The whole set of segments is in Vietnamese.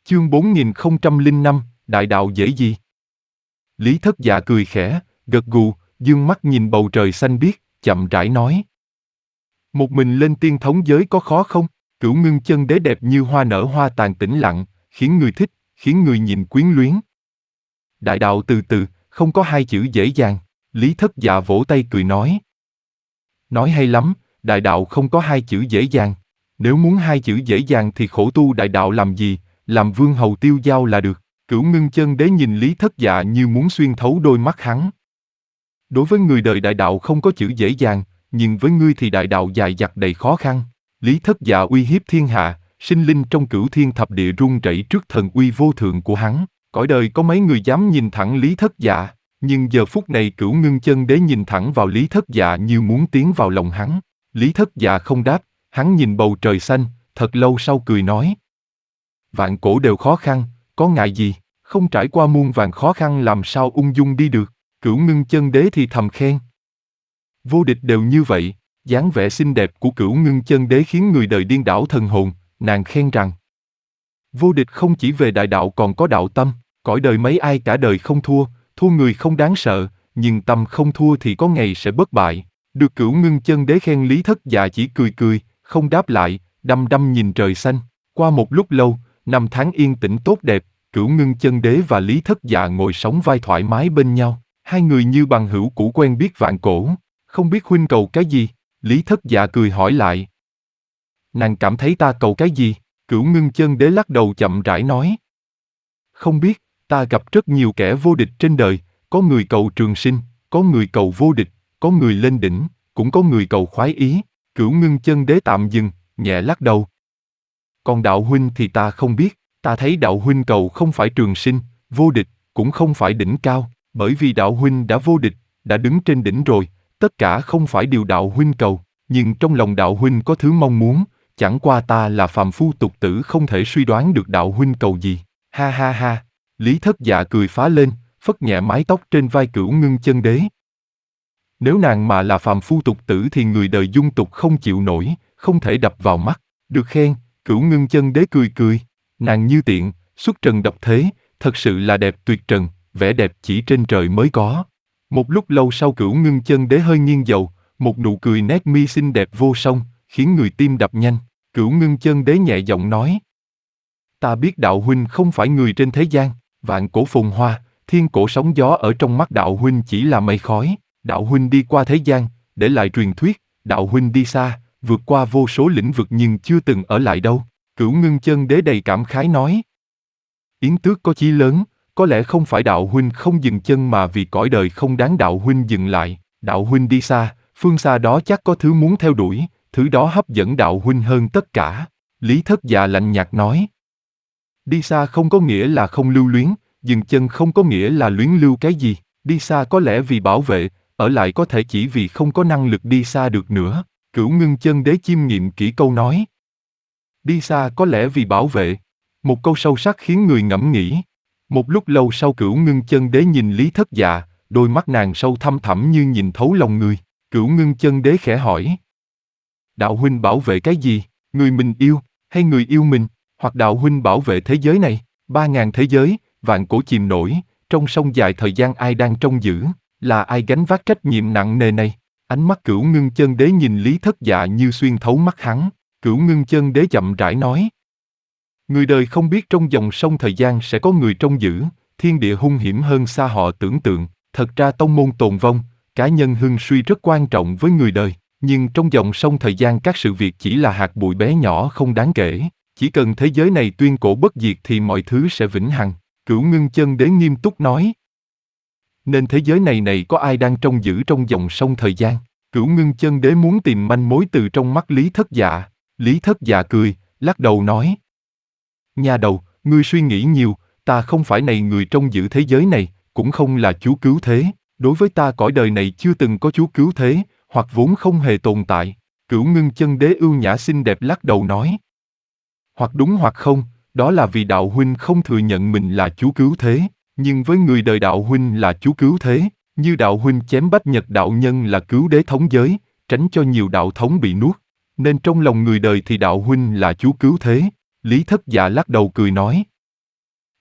Chương 4005, Đại đạo dễ gì? Lý Thất Dạ cười khẽ, gật gù, dương mắt nhìn bầu trời xanh biếc, chậm rãi nói. Một mình lên tiên thống giới có khó không? Cửu Ngưng Chân Đế đẹp như hoa nở hoa tàn tĩnh lặng, khiến người thích, khiến người nhìn quyến luyến. Đại đạo từ từ, không có hai chữ dễ dàng. Lý Thất Dạ vỗ tay cười nói. Nói hay lắm, đại đạo không có hai chữ dễ dàng. Nếu muốn hai chữ dễ dàng thì khổ tu đại đạo làm gì, làm vương hầu tiêu dao là được. Cửu Ngưng Chân Đế nhìn Lý Thất Dạ như muốn xuyên thấu đôi mắt hắn. Đối với người đời đại đạo không có chữ dễ dàng, nhưng với ngươi thì đại đạo dài dặt đầy khó khăn. Lý Thất Dạ uy hiếp thiên hạ, sinh linh trong cửu thiên thập địa run rẩy trước thần uy vô thượng của hắn. Cõi đời có mấy người dám nhìn thẳng Lý Thất Dạ, nhưng giờ phút này Cửu Ngưng Chân Đế nhìn thẳng vào Lý Thất Dạ như muốn tiến vào lòng hắn. Lý Thất Dạ không đáp, hắn nhìn bầu trời xanh, thật lâu sau cười nói. Vạn cổ đều khó khăn, có ngại gì, không trải qua muôn vàn khó khăn làm sao ung dung đi được. Cửu Ngưng Chân Đế thì thầm khen. Vô địch đều như vậy, dáng vẻ xinh đẹp của Cửu Ngưng Chân Đế khiến người đời điên đảo thần hồn, nàng khen rằng. Vô địch không chỉ về đại đạo còn có đạo tâm, cõi đời mấy ai cả đời không thua, thua người không đáng sợ, nhưng tâm không thua thì có ngày sẽ bất bại. Được Cửu Ngưng Chân Đế khen Lý Thất Dạ chỉ cười cười, không đáp lại, đăm đăm nhìn trời xanh. Qua một lúc lâu, năm tháng yên tĩnh tốt đẹp, Cửu Ngưng Chân Đế và Lý Thất Dạ ngồi sóng vai thoải mái bên nhau. Hai người như bằng hữu cũ quen biết vạn cổ. Không biết huynh cầu cái gì? Lý Thất Dạ cười hỏi lại. Nàng cảm thấy ta cầu cái gì? Cửu Ngưng Chân Đế lắc đầu chậm rãi nói. Không biết, ta gặp rất nhiều kẻ vô địch trên đời, có người cầu trường sinh, có người cầu vô địch, có người lên đỉnh, cũng có người cầu khoái ý. Cửu Ngưng Chân Đế tạm dừng, nhẹ lắc đầu. Còn đạo huynh thì ta không biết, ta thấy đạo huynh cầu không phải trường sinh, vô địch, cũng không phải đỉnh cao, bởi vì đạo huynh đã vô địch, đã đứng trên đỉnh rồi, tất cả không phải điều đạo huynh cầu, nhưng trong lòng đạo huynh có thứ mong muốn, chẳng qua ta là phàm phu tục tử không thể suy đoán được đạo huynh cầu gì. Ha ha ha, Lý Thất Dạ cười phá lên, phất nhẹ mái tóc trên vai Cửu Ngưng Chân Đế. Nếu nàng mà là phàm phu tục tử thì người đời dung tục không chịu nổi, không thể đập vào mắt. Được khen, Cửu Ngưng Chân Đế cười cười, nàng như tiện, xuất trần độc thế, thật sự là đẹp tuyệt trần, vẻ đẹp chỉ trên trời mới có. Một lúc lâu sau Cửu Ngưng Chân Đế hơi nghiêng dầu, một nụ cười nét mi xinh đẹp vô song, khiến người tim đập nhanh. Cửu Ngưng Chân Đế nhẹ giọng nói. Ta biết đạo huynh không phải người trên thế gian, vạn cổ phồn hoa, thiên cổ sóng gió ở trong mắt đạo huynh chỉ là mây khói. Đạo huynh đi qua thế gian, để lại truyền thuyết, đạo huynh đi xa, vượt qua vô số lĩnh vực nhưng chưa từng ở lại đâu. Cửu Ngưng Chân Đế đầy cảm khái nói. Yến Tước có chí lớn, có lẽ không phải đạo huynh không dừng chân mà vì cõi đời không đáng đạo huynh dừng lại. Đạo huynh đi xa, phương xa đó chắc có thứ muốn theo đuổi, thứ đó hấp dẫn đạo huynh hơn tất cả. Lý Thất Dạ lạnh nhạt nói. Đi xa không có nghĩa là không lưu luyến, dừng chân không có nghĩa là luyến lưu cái gì. Đi xa có lẽ vì bảo vệ, ở lại có thể chỉ vì không có năng lực đi xa được nữa. Cửu Ngưng Chân Đế chiêm nghiệm kỹ câu nói. Đi xa có lẽ vì bảo vệ. Một câu sâu sắc khiến người ngẫm nghĩ. Một lúc lâu sau Cửu Ngưng Chân Đế nhìn Lý Thất Dạ, đôi mắt nàng sâu thăm thẳm như nhìn thấu lòng người. Cửu Ngưng Chân Đế khẽ hỏi. Đạo huynh bảo vệ cái gì? Người mình yêu, hay người yêu mình? Hoặc đạo huynh bảo vệ thế giới này? 3.000 thế giới, vạn cổ chìm nổi, trong sông dài thời gian ai đang trông giữ? Là ai gánh vác trách nhiệm nặng nề này? Ánh mắt Cửu Ngưng Chân Đế nhìn Lý Thất Dạ như xuyên thấu mắt hắn. Cửu Ngưng Chân Đế chậm rãi nói. Người đời không biết trong dòng sông thời gian sẽ có người trông giữ, thiên địa hung hiểm hơn xa họ tưởng tượng. Thật ra tông môn tồn vong, cá nhân hưng suy rất quan trọng với người đời, nhưng trong dòng sông thời gian các sự việc chỉ là hạt bụi bé nhỏ không đáng kể. Chỉ cần thế giới này tuyên cổ bất diệt thì mọi thứ sẽ vĩnh hằng. Cửu Ngưng Chân Đế nghiêm túc nói. Nên thế giới này có ai đang trông giữ trong dòng sông thời gian? Cửu Ngưng Chân Đế muốn tìm manh mối từ trong mắt Lý Thất Dạ. Lý Thất Dạ cười, lắc đầu nói. Nha đầu, ngươi suy nghĩ nhiều, ta không phải này người trông giữ thế giới này, cũng không là chúa cứu thế. Đối với ta cõi đời này chưa từng có chúa cứu thế, hoặc vốn không hề tồn tại. Cửu Ngưng Chân Đế ưu nhã xinh đẹp lắc đầu nói. Hoặc đúng hoặc không, đó là vì đạo huynh không thừa nhận mình là chúa cứu thế, nhưng với người đời đạo huynh là chúa cứu thế, như đạo huynh chém Bách Nhật đạo nhân là cứu đế thống giới, tránh cho nhiều đạo thống bị nuốt, nên trong lòng người đời thì đạo huynh là chúa cứu thế. Lý Thất Dạ lắc đầu cười nói.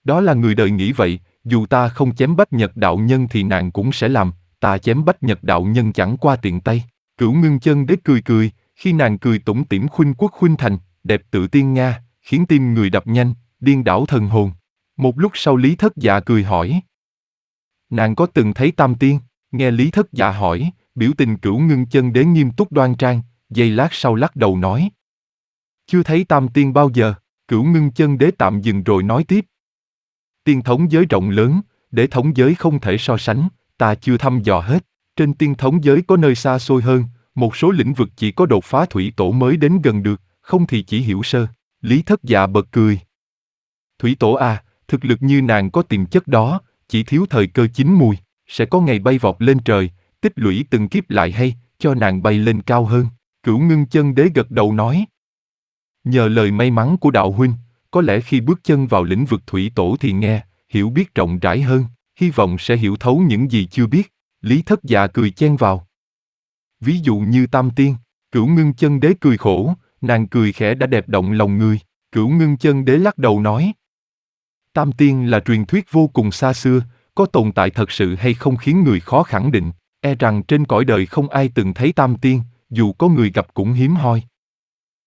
Đó là người đời nghĩ vậy, dù ta không chém Bách Nhật đạo nhân thì nàng cũng sẽ làm, ta chém Bách Nhật đạo nhân chẳng qua tiện tay. Cửu Ngưng Chân Đế cười cười, khi nàng cười tủm tỉm khuynh quốc khuynh thành, đẹp tự tiên nga, khiến tim người đập nhanh, điên đảo thần hồn. Một lúc sau Lý Thất Dạ cười hỏi. Nàng có từng thấy Tam Tiên? Nghe Lý Thất Dạ hỏi, biểu tình Cửu Ngưng Chân Đế nghiêm túc đoan trang, giây lát sau lắc đầu nói. Chưa thấy Tam Tiên bao giờ. Cửu Ngưng Chân Đế tạm dừng rồi nói tiếp. Tiên thống giới rộng lớn, để thống giới không thể so sánh, ta chưa thăm dò hết. Trên tiên thống giới có nơi xa xôi hơn, một số lĩnh vực chỉ có đột phá thủy tổ mới đến gần được, không thì chỉ hiểu sơ. Lý Thất Dạ bật cười. Thủy tổ à, thực lực như nàng có tiềm chất đó, chỉ thiếu thời cơ chín mùi, sẽ có ngày bay vọt lên trời, tích lũy từng kiếp lại hay, cho nàng bay lên cao hơn. Cửu Ngưng Chân Đế gật đầu nói. Nhờ lời may mắn của đạo huynh, có lẽ khi bước chân vào lĩnh vực thủy tổ thì nghe, hiểu biết rộng rãi hơn, hy vọng sẽ hiểu thấu những gì chưa biết. Lý Thất Dạ cười chen vào. Ví dụ như Tam Tiên. Cửu Ngưng Chân Đế cười khổ, nàng cười khẽ đã đẹp động lòng người. Cửu Ngưng Chân Đế lắc đầu nói. Tam Tiên là truyền thuyết vô cùng xa xưa, có tồn tại thật sự hay không khiến người khó khẳng định, e rằng trên cõi đời không ai từng thấy Tam Tiên, dù có người gặp cũng hiếm hoi.